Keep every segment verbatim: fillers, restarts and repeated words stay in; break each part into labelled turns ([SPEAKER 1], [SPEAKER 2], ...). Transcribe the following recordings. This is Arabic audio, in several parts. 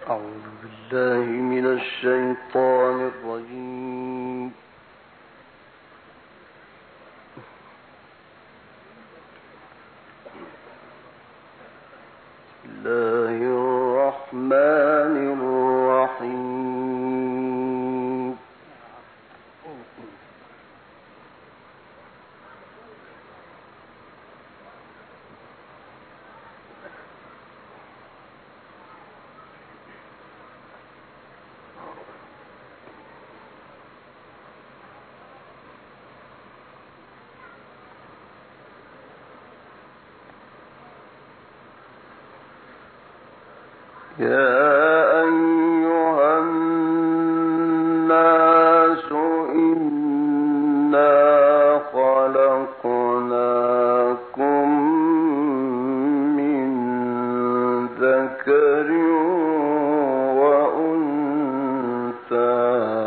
[SPEAKER 1] أعوذ بالله من الشيطان الرجيم. بسم الله الرحمن الرحيم. يا أيها الناس إنا خلقناكم من ذكر وأنثى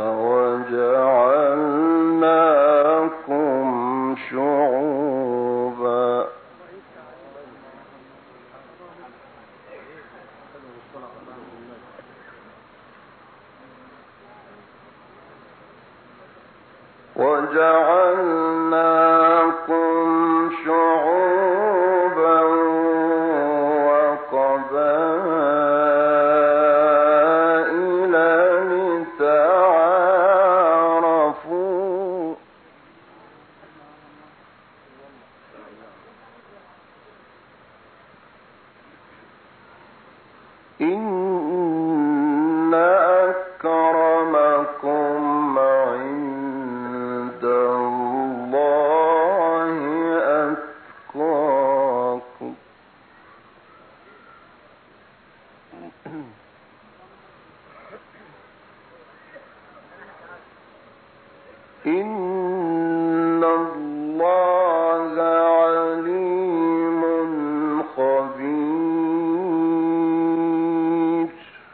[SPEAKER 1] وجعلناكم شعوبا وجعلناكم شعوبا وقبائل لتعارفوا إن أكرمكم عند الله أتقاكم إن الله عليم خبير.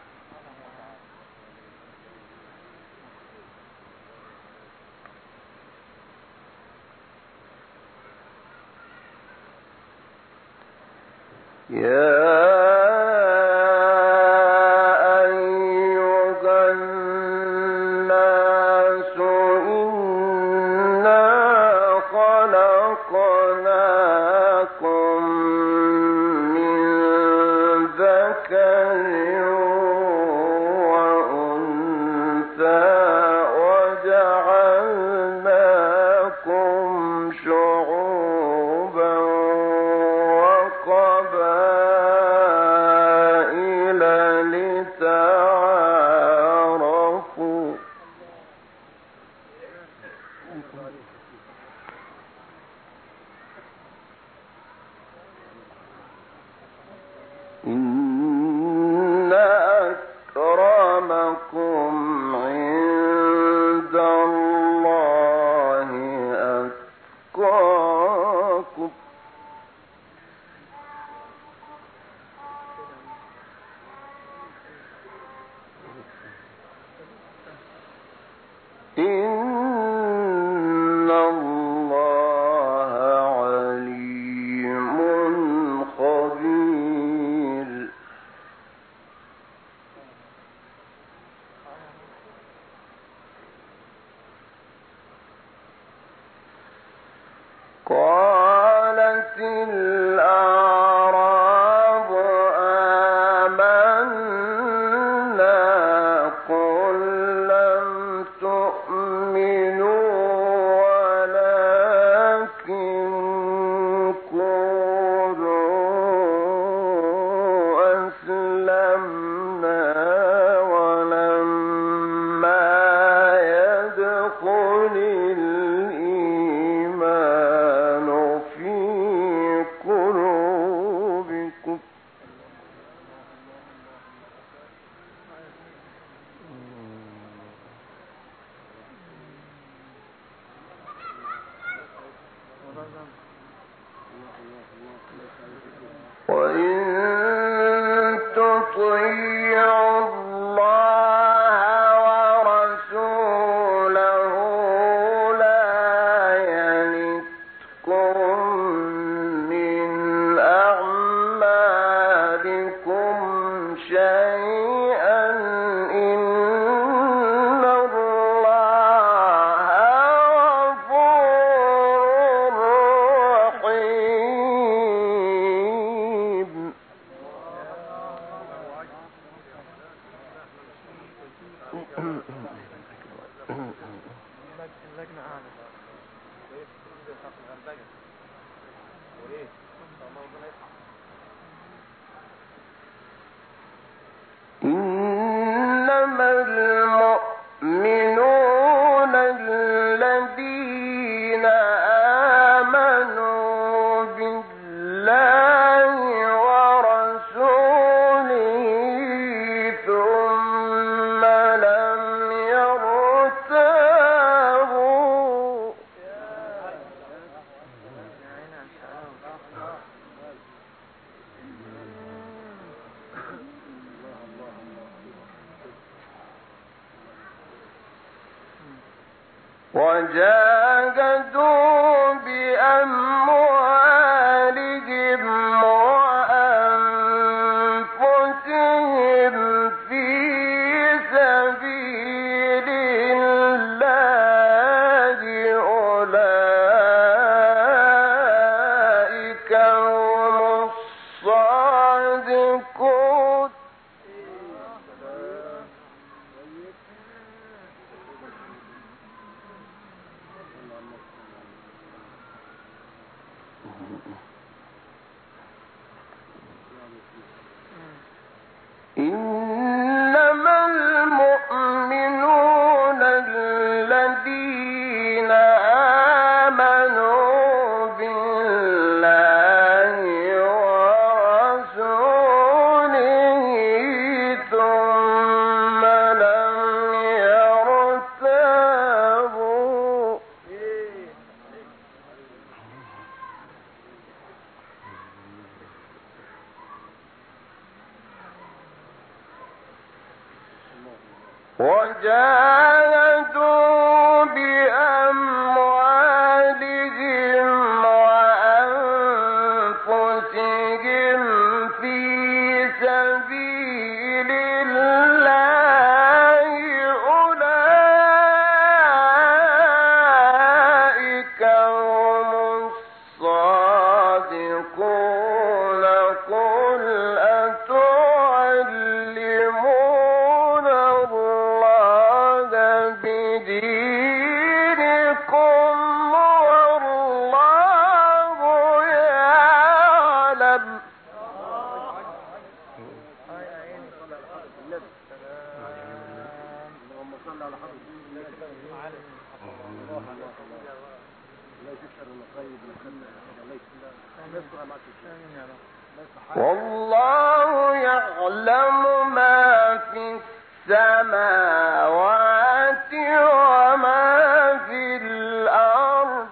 [SPEAKER 1] يا أيها الناس إنا خلقناكم من ذكر وأنثى وجعلناكم شعوبا وقبائل لتعارفوا إن أكرمكم عند الله أتقاكم إن الله عليم خبير. قالت الأعراب آمنا قل لم تؤمنوا ولكن قولوا أسلمنا ولما يدخل الإيمان في قلوبكم وإن تطيعوا إنما المؤمنون الذين آمنوا بالله ورسوله ثم لم يرتابوا. وجاهدوا بأموالهم وأنفسهم في سبيل الله أولئك هم الصادقون. إنما المؤمنون الذين آمنوا بالله ورسوله ثم لم يرتابوا. وجاهدوا بأموالهم وأنفسهم في سبيل الله أولئك هم الصادقون. قل أتعلمون الله بدينكم والله يعلم. والله يعلم ما في السماوات وما في الأرض.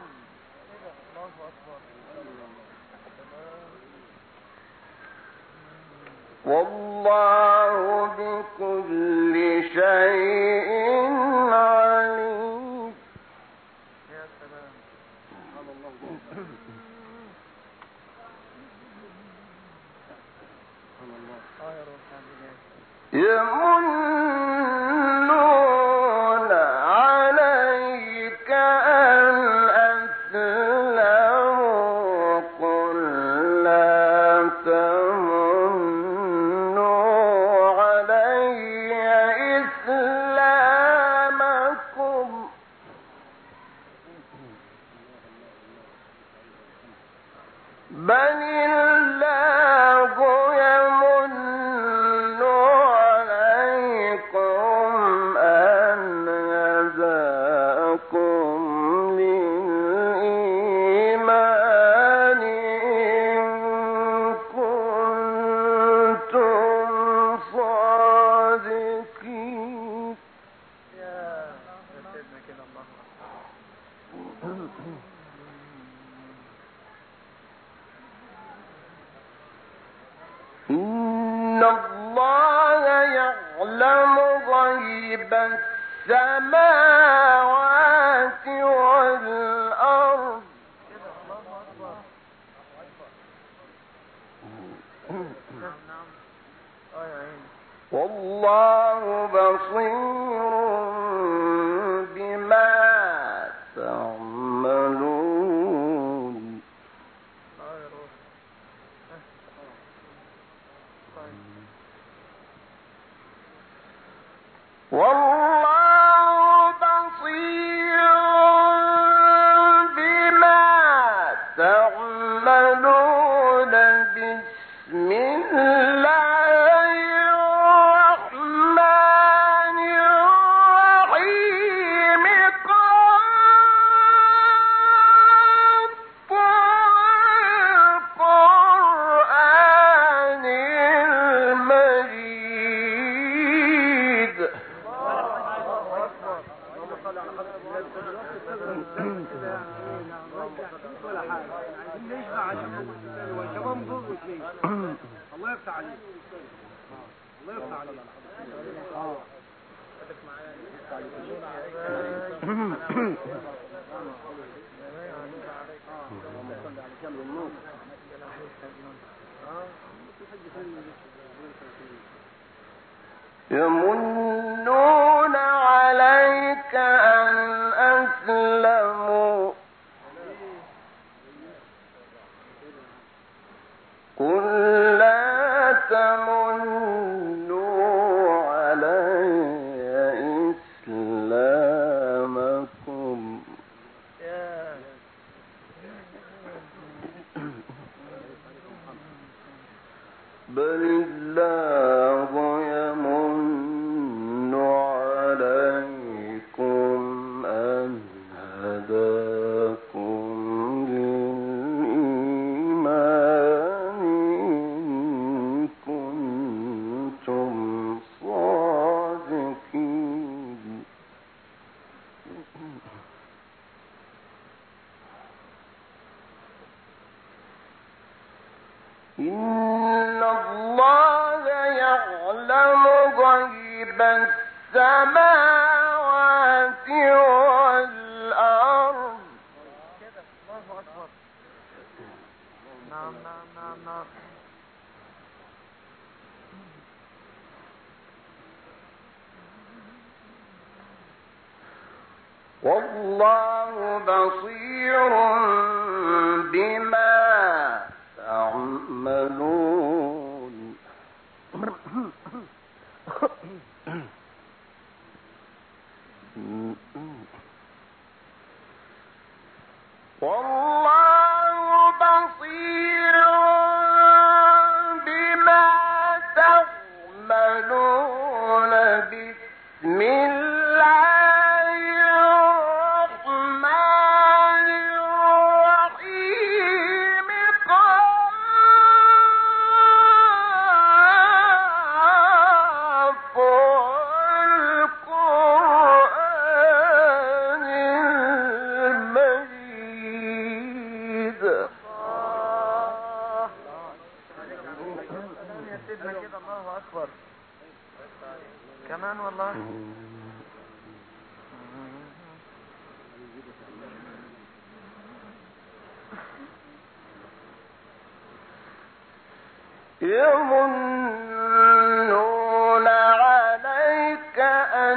[SPEAKER 1] والله بكل شيء عليم. يا سلام. يمنون عليك أن أسلموا قل لا تمنوا علي إسلامكم بل الله يمن عليكم أن هداكم للإيمان إن كنتم صادقين. يا سيدنا كده الله. إن الله يعلم غيب السماوات والأرض. والله بصير بما تعملون. والله بصير بما تعملون بسم الله الرحمن الرحيم قد القرآن المجيد.
[SPEAKER 2] الله يفتح عليك. الله يفتح عليك. اه
[SPEAKER 1] يمنون عليك أن أسلموا قل لا تمنوا علي إسلامكم بل الله يمن عليكم أن هداكم للإيمان إن كنتم صادقين. إن الله يعلم غيب السماوات والأرض.
[SPEAKER 2] الله أكبر. نعم نعم نعم نعم.
[SPEAKER 1] والله بصير بما تعملون. والله بصير بما تعملون بسم الله الرحمن الرحيم قاف والقرآن المجيد.
[SPEAKER 2] يا سيدنا كده. الله أكبر. كمان والله.
[SPEAKER 1] يمنون عليك أن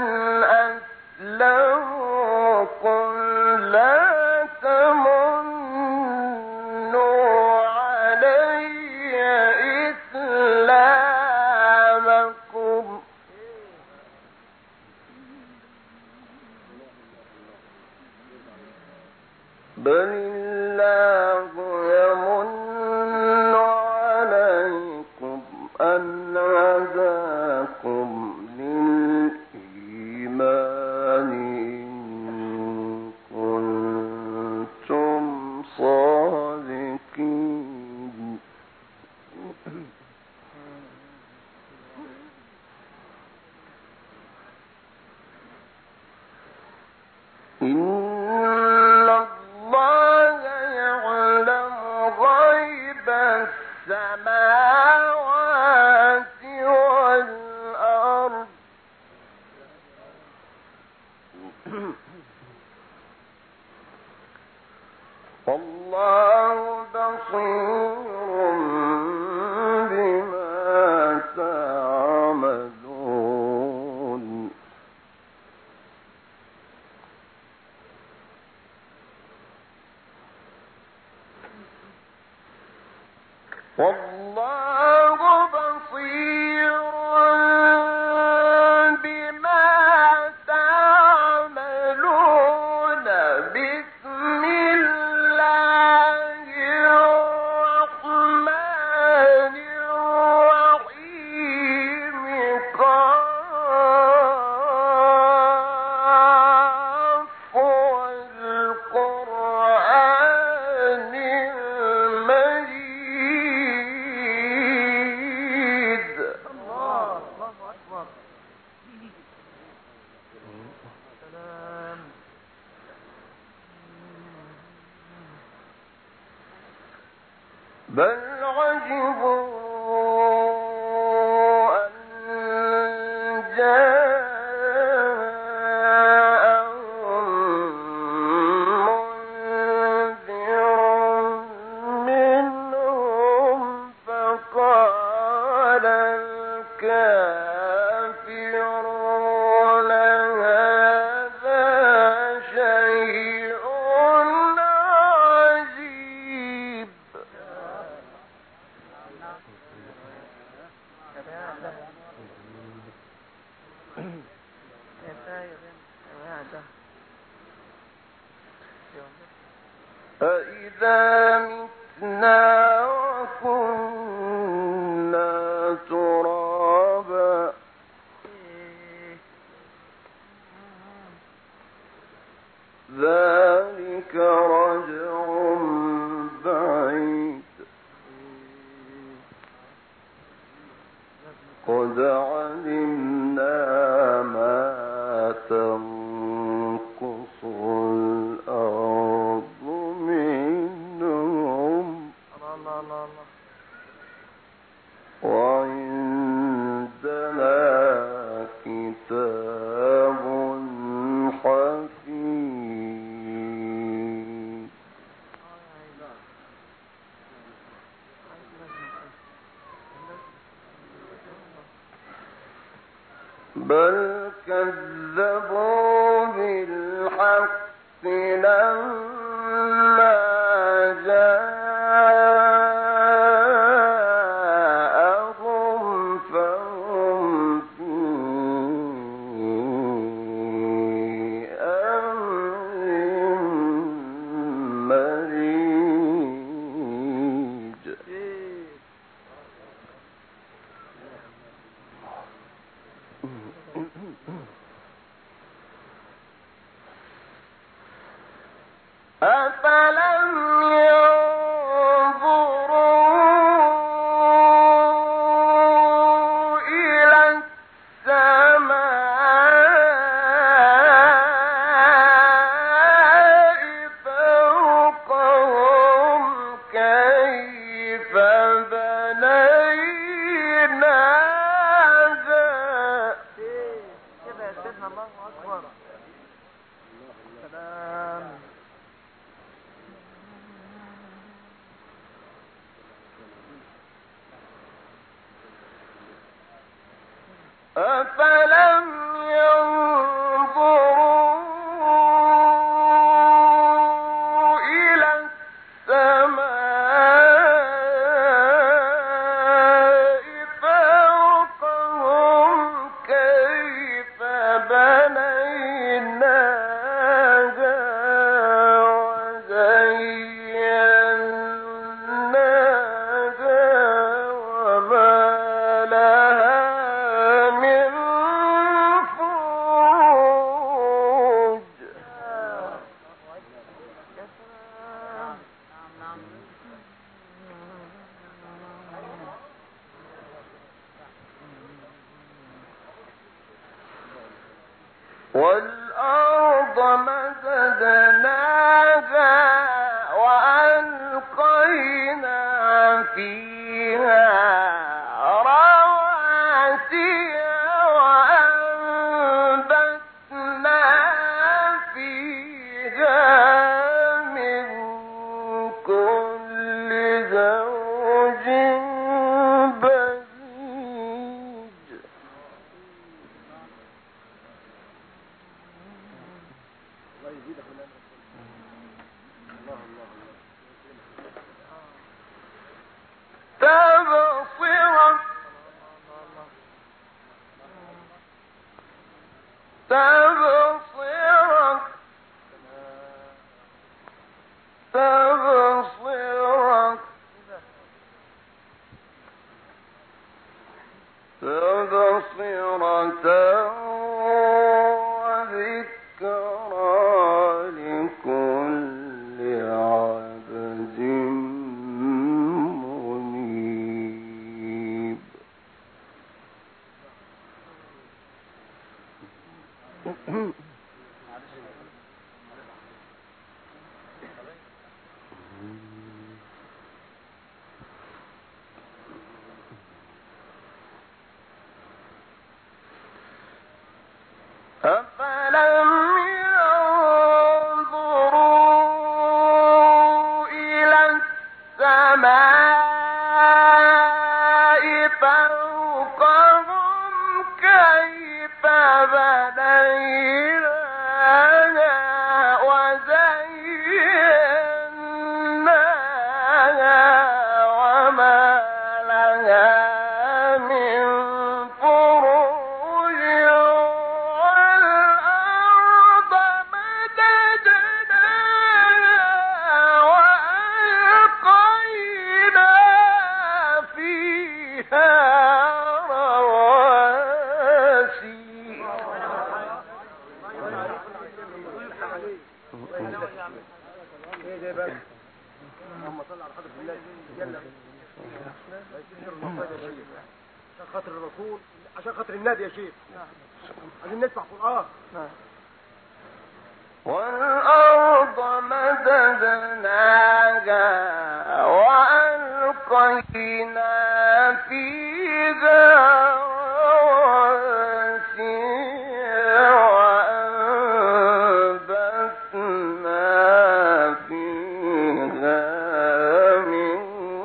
[SPEAKER 1] أسلموا قل لا تمنوا علي إسلامكم بل الله يمن عليكم أن هداكم للإيمان إن كنتم صادقين. إن الله يعلم غيب السماوات والأرض. والله بصير بما تعملون. والله بصير بما
[SPEAKER 2] سلام.
[SPEAKER 1] بل عجبوا أن جاءهم منذر منهم فقال الكافرون هذا شيء عجيب. أَإِذَا مِتْنَا وَكُنَّا تُرَابًا ذَلِكَ رَجْعٌ بَعِيدٌ قَدْ عَلِمْنَا مَا تَنقُصُ الْأَرْضُ مِنْهُمْ وَعِندَنَا كِتَابٌ حَفِيظٌ. بل كذبوا بالحق لما جاءهم فهم في أمر مريج. أفلم ينظروا إلى السماء فوقهم كيف بنيناها.
[SPEAKER 2] كده يا سيدنا الله أكبر. سلام.
[SPEAKER 1] أفلم ينظروا إلى السماء فوقهم كيف بنيناها وزيناها وما لها من فروج. والأرض مددناها وألقينا فيها رواسي وأنبتنا فيها من كل زوج بهيج. تبصرة تبصرة تبصرة تبصرة وذكرى لكل عبد منيب. أفلم ينظروا إلى السماء فوقهم كيف بنيناها وزيناها وما لها من فروج والأرض مددناها وألقينا فيها رواسي
[SPEAKER 2] ايه ده بقى؟ اللهم صل على حضرة النبي جل عشان خاطر الرسول، عشان خاطر النبي يا شيخ. عايزين نسمع قرآن.
[SPEAKER 1] والأرض مددناها وألقينا فيها رواسي وأنبتنا فيها من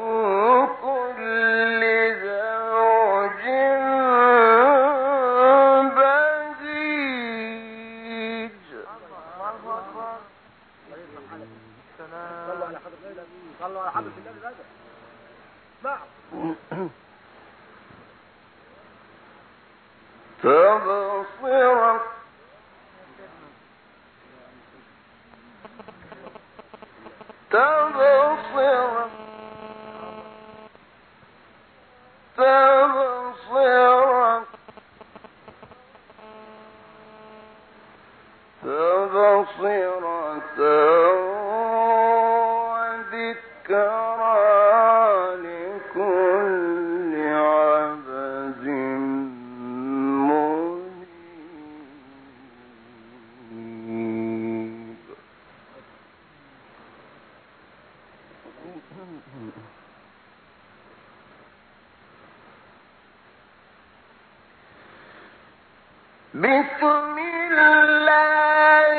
[SPEAKER 1] كل زوج بهيج.
[SPEAKER 2] صلوا على حضرة النبي، صلوا على حضرة النبي بقى. اسمعوا.
[SPEAKER 1] تبصرة تبصرة تبصرة تبصرة وذكرى لكل عبد منيب. بسم الله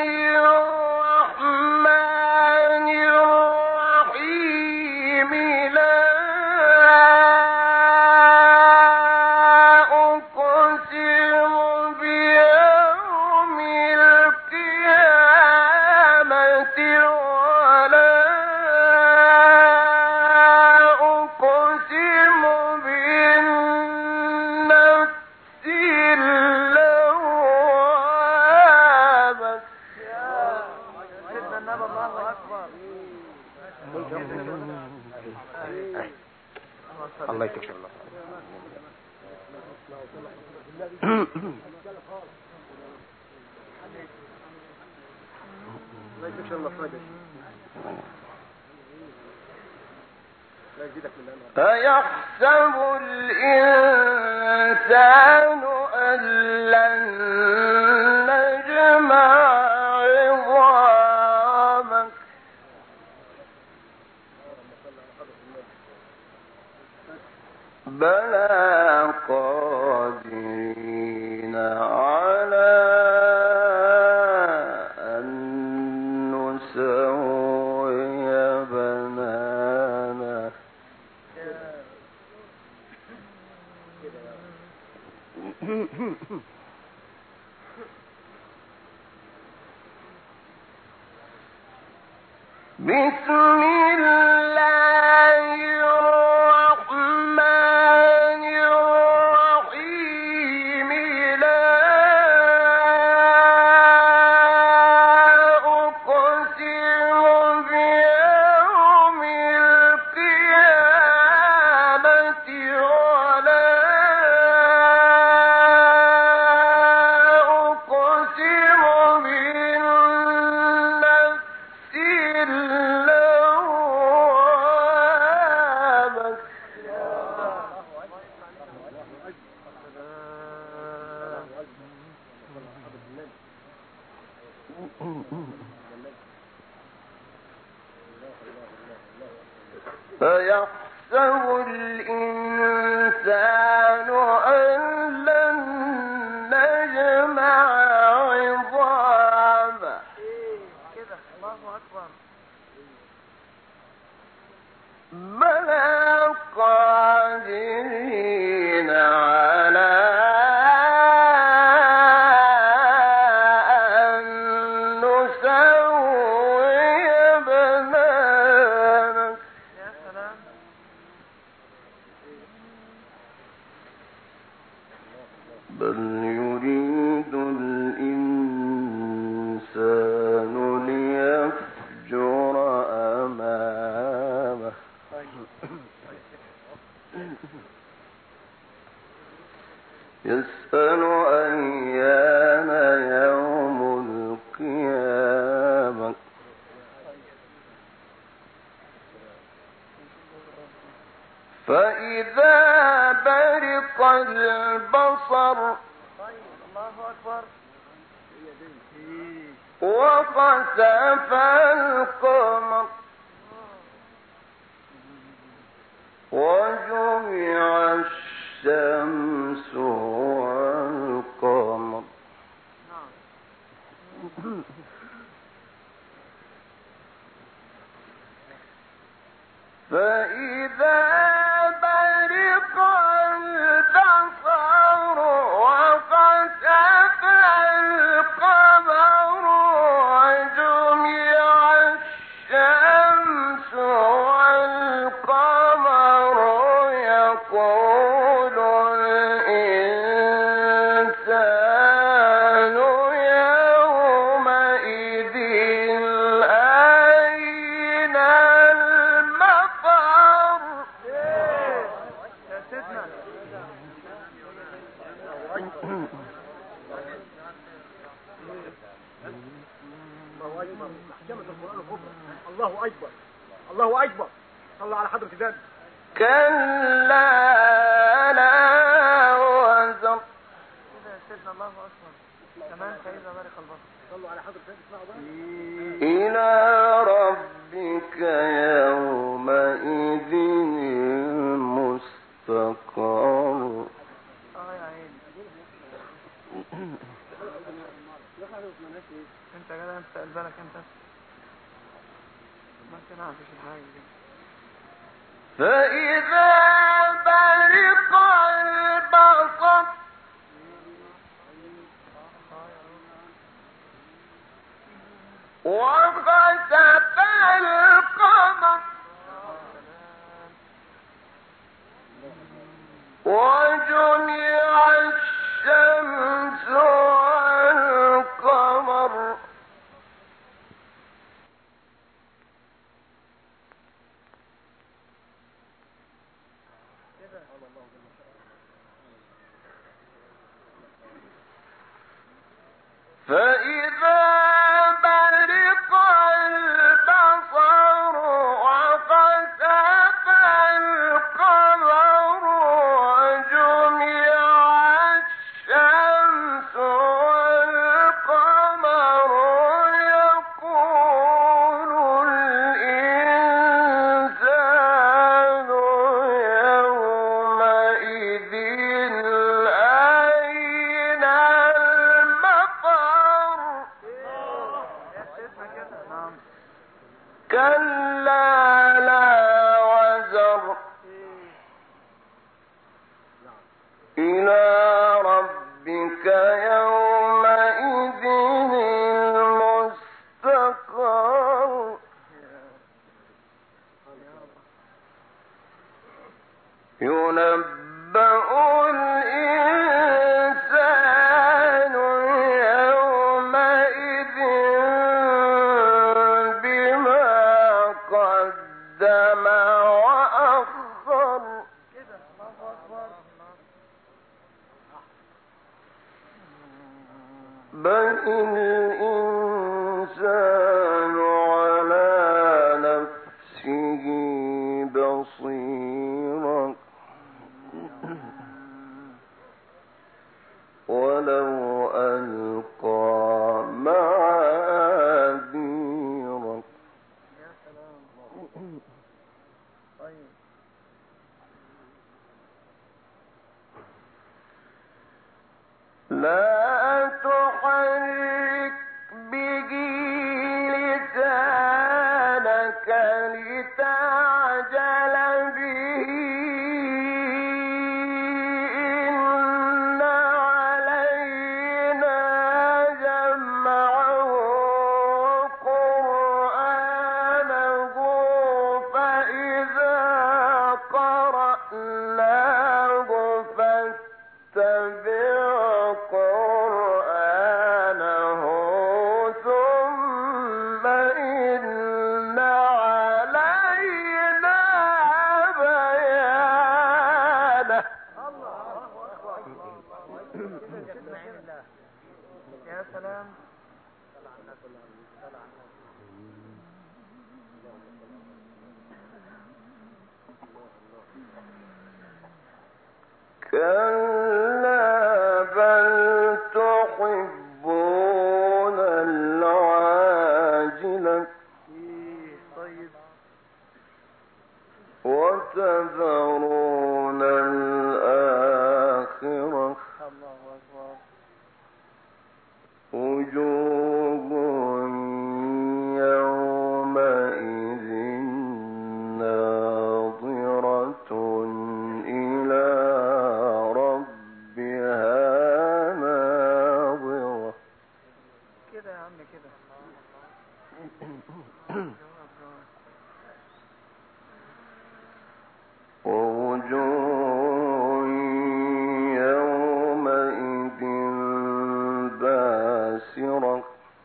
[SPEAKER 1] الرحمن الرحيم. لا أقسم بيوم القيامة ولا أقسم بالنفس اللوامة.
[SPEAKER 2] سيدنا النبي الله أكبر.
[SPEAKER 1] الله يكفي الله.
[SPEAKER 2] لا يكفي الله صادق. لا يزيدك من الأمر.
[SPEAKER 1] أيحسب الإنسان أن لن نجمع عظامه بلى قادرين على أن نسوي بنانا. بسم الله الرحمن الرحيم. لا أقسم بيوم القيامة ولا أقسم بالنفس اللوامة. فيحسب الإنسان أن لن نجمع عظامه
[SPEAKER 2] كده الله أكبر.
[SPEAKER 1] بلى قادرين على أن نسوي بنانك.
[SPEAKER 2] يا سلام.
[SPEAKER 1] بل يريد الإنسان ليفجر أمامه يسأل أيان يوم القيامة فإذا برق البصر
[SPEAKER 2] الله أكبر.
[SPEAKER 1] وخسف القمر وجمع الشمس والقمر فإذا برق البصر وخسف القمر وجمع الشمس والقمر يقول الإنسان يومئذ أين المفر.
[SPEAKER 2] يا سيدنا. الله أكبر. محكمة القرآن الكبرى. الله أكبر. الله أكبر. صلى على حضرة ذلك.
[SPEAKER 1] كلا لا وزر.
[SPEAKER 2] كده يا سيدنا. الله أكبر. كمان فإذا برق البصر. صلوا على حضرة ذلك. اسمعوا بقى.
[SPEAKER 1] إلى ربك يومئذ المستقر.
[SPEAKER 2] اه يا عيني. انت كده انت قلبك انت ما تنعفش الحاجة دي.
[SPEAKER 1] فإذا برق البصر وخسف القمر وجمع الشمس والقمر فإذا برق البصر وخسف القمر وجمع الشمس والقمر يقول الإنسان يومئذ أين المفر. كلا لا وزر. إلى ربك يومئذ المستقر. ينبأ الإنسان يومئذ بما قدم وأخر. بل الإنسان على نفسه بصيرا ولو ألقى معاذيره.
[SPEAKER 2] يا سلام.
[SPEAKER 1] كلا بل تحبون العاجلة
[SPEAKER 2] طيب.
[SPEAKER 1] وتذرون الآخرة
[SPEAKER 2] الله أكبر.
[SPEAKER 1] وجوه يومئذ ناظرة إلى ربها ناظرة.
[SPEAKER 2] كده يا عم كده.
[SPEAKER 1] ووجوه يومئذ باسرة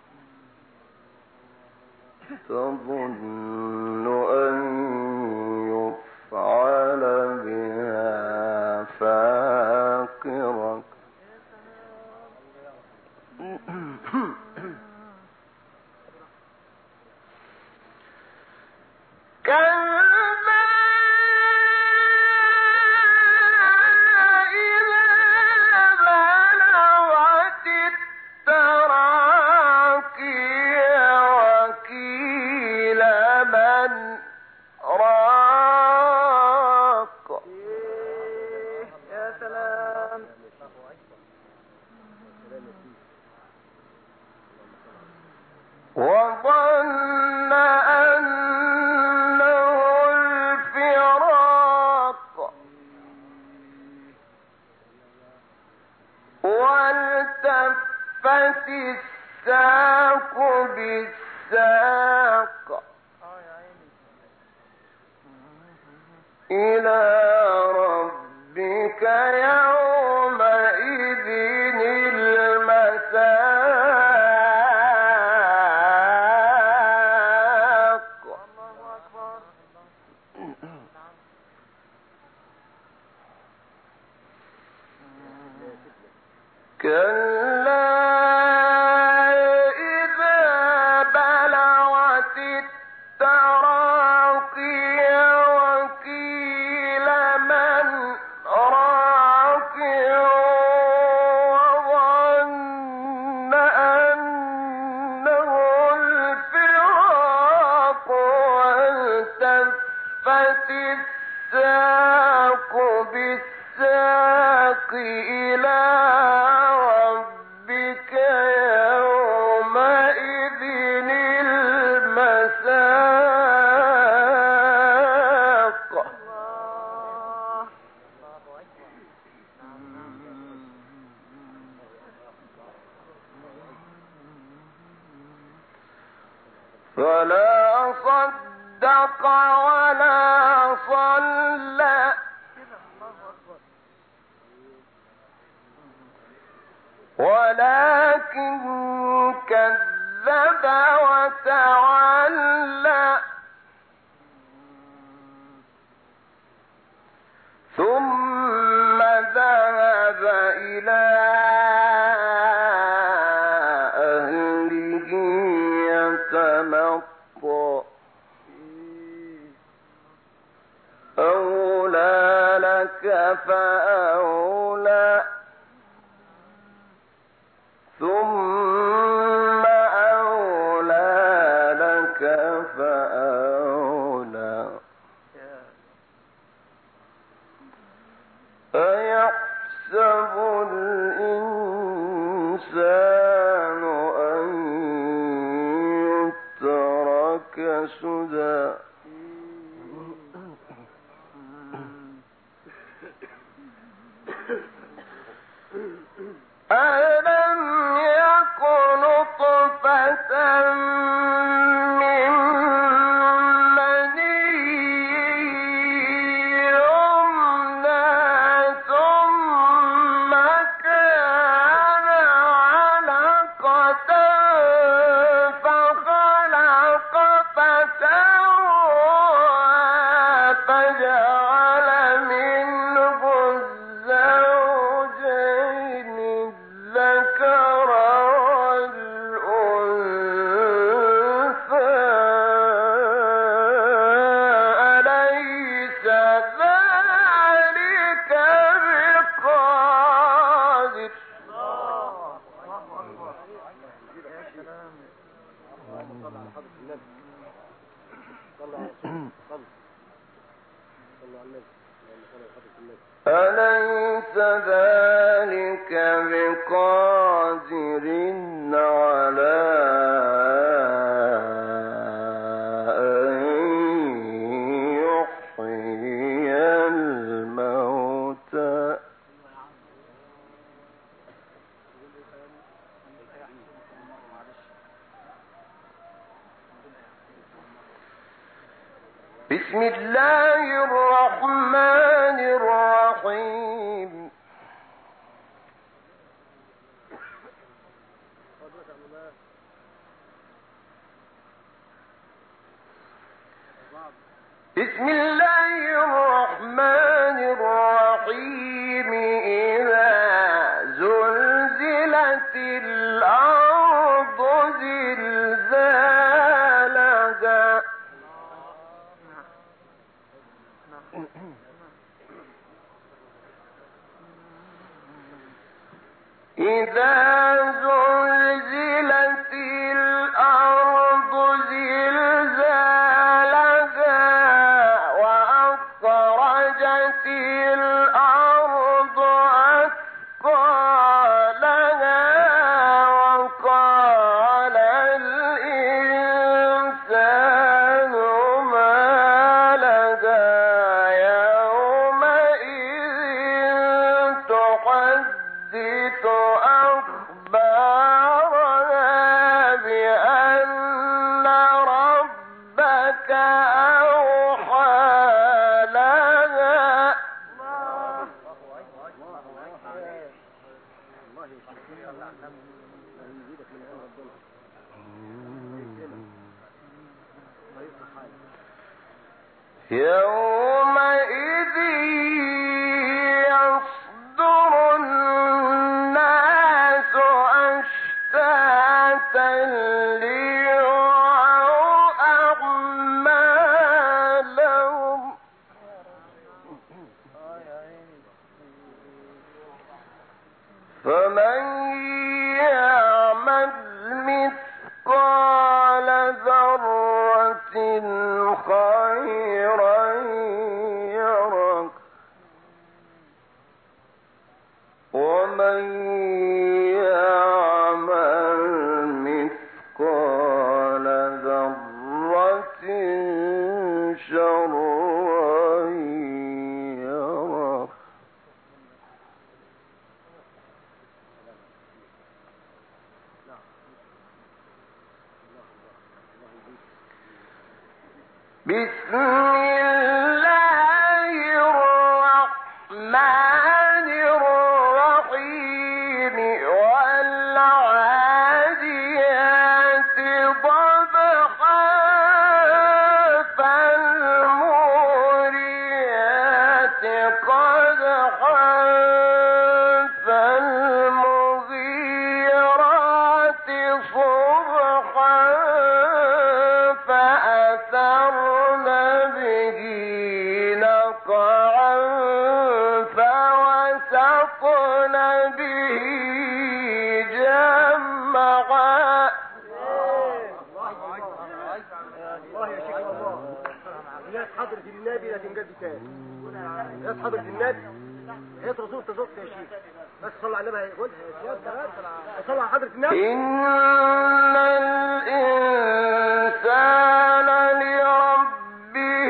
[SPEAKER 1] تظن أن يفعل بها فاقرة. وظن أنه الفراق والتفت الساق بالساق إلى ربك يومئذ المساق. كلا إذا بلغت التراقي وقيل من راق وظن أنه الفراق والتفت الساق بالساق إلى ربك يومئذ المساق. فلا صدق ولا صلى ولكن كذب وتولى ثم ذهب إلى أهله يتمطى أولى لك فأولى ثم أولى لك فأولى أيحسب الإنسان أن يترك سدى ألم يكن نطفة من مني يمنى ثم كان علقة فخلق فسوى
[SPEAKER 2] صلى على حضرة النبي. صلى على رسول صلى صلى على النبي.
[SPEAKER 1] أليس ذلك بقادر على أن يحيي الموتى بسم الله الرحمن الرحيم بسم الله الرحمن الرحيم إذا زلزلت الأرض زلزالها إذا زلزلت الأرض زلزالها وأخرجت الأرض أثقالها وقال الإنسان ما لها يومئذ تحدث أخبارها بأن ربك أوحى لها يومئذ يصدر الناس أشتاتا ليروا أعمالهم فمن يعمل مثقال ذرة خيرا يره ومن يعمل مثقال ذرة شرا يره بسم الله الرحمن الرحيم والعاديات ضبحا فالموريات قدحا فالمغيرات صبحا فأثرن به نقعا فوسطن به جمعا
[SPEAKER 2] الله يا شيخ الله. ناس حضرة النبي لا تنجد تاني. ناس حضرة النبي هي رسول تزق يا شيخ. بس صلى على النبي هيقول صلى على حضرة النبي.
[SPEAKER 1] إن الإنسان لربه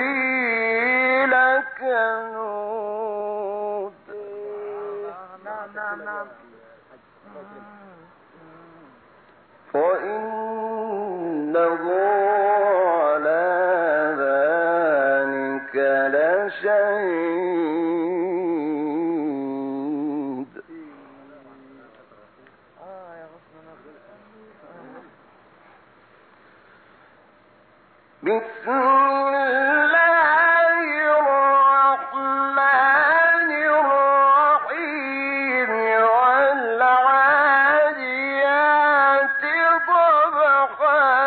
[SPEAKER 1] لكنود
[SPEAKER 2] نعم نعم نعم.
[SPEAKER 1] وإنه على ذلك لشهيد بسم الله الرحمن الرحيم والعاديات ضبحا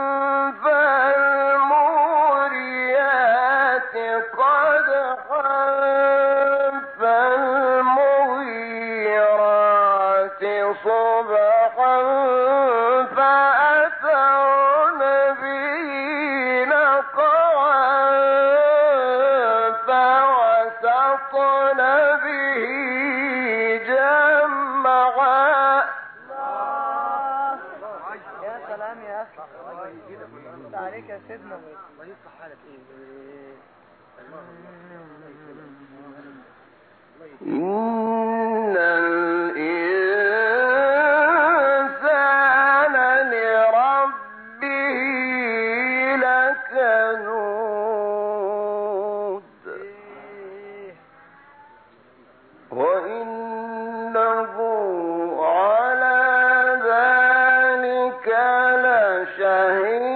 [SPEAKER 1] فالموريات قدحا فالمغيرات صبحا فأثرن
[SPEAKER 3] عليك يا سيدنا.
[SPEAKER 2] الله يصلح حالك. ايه الله
[SPEAKER 1] إن الإنسان لربه لكنود وإنه على ذلك لشهيد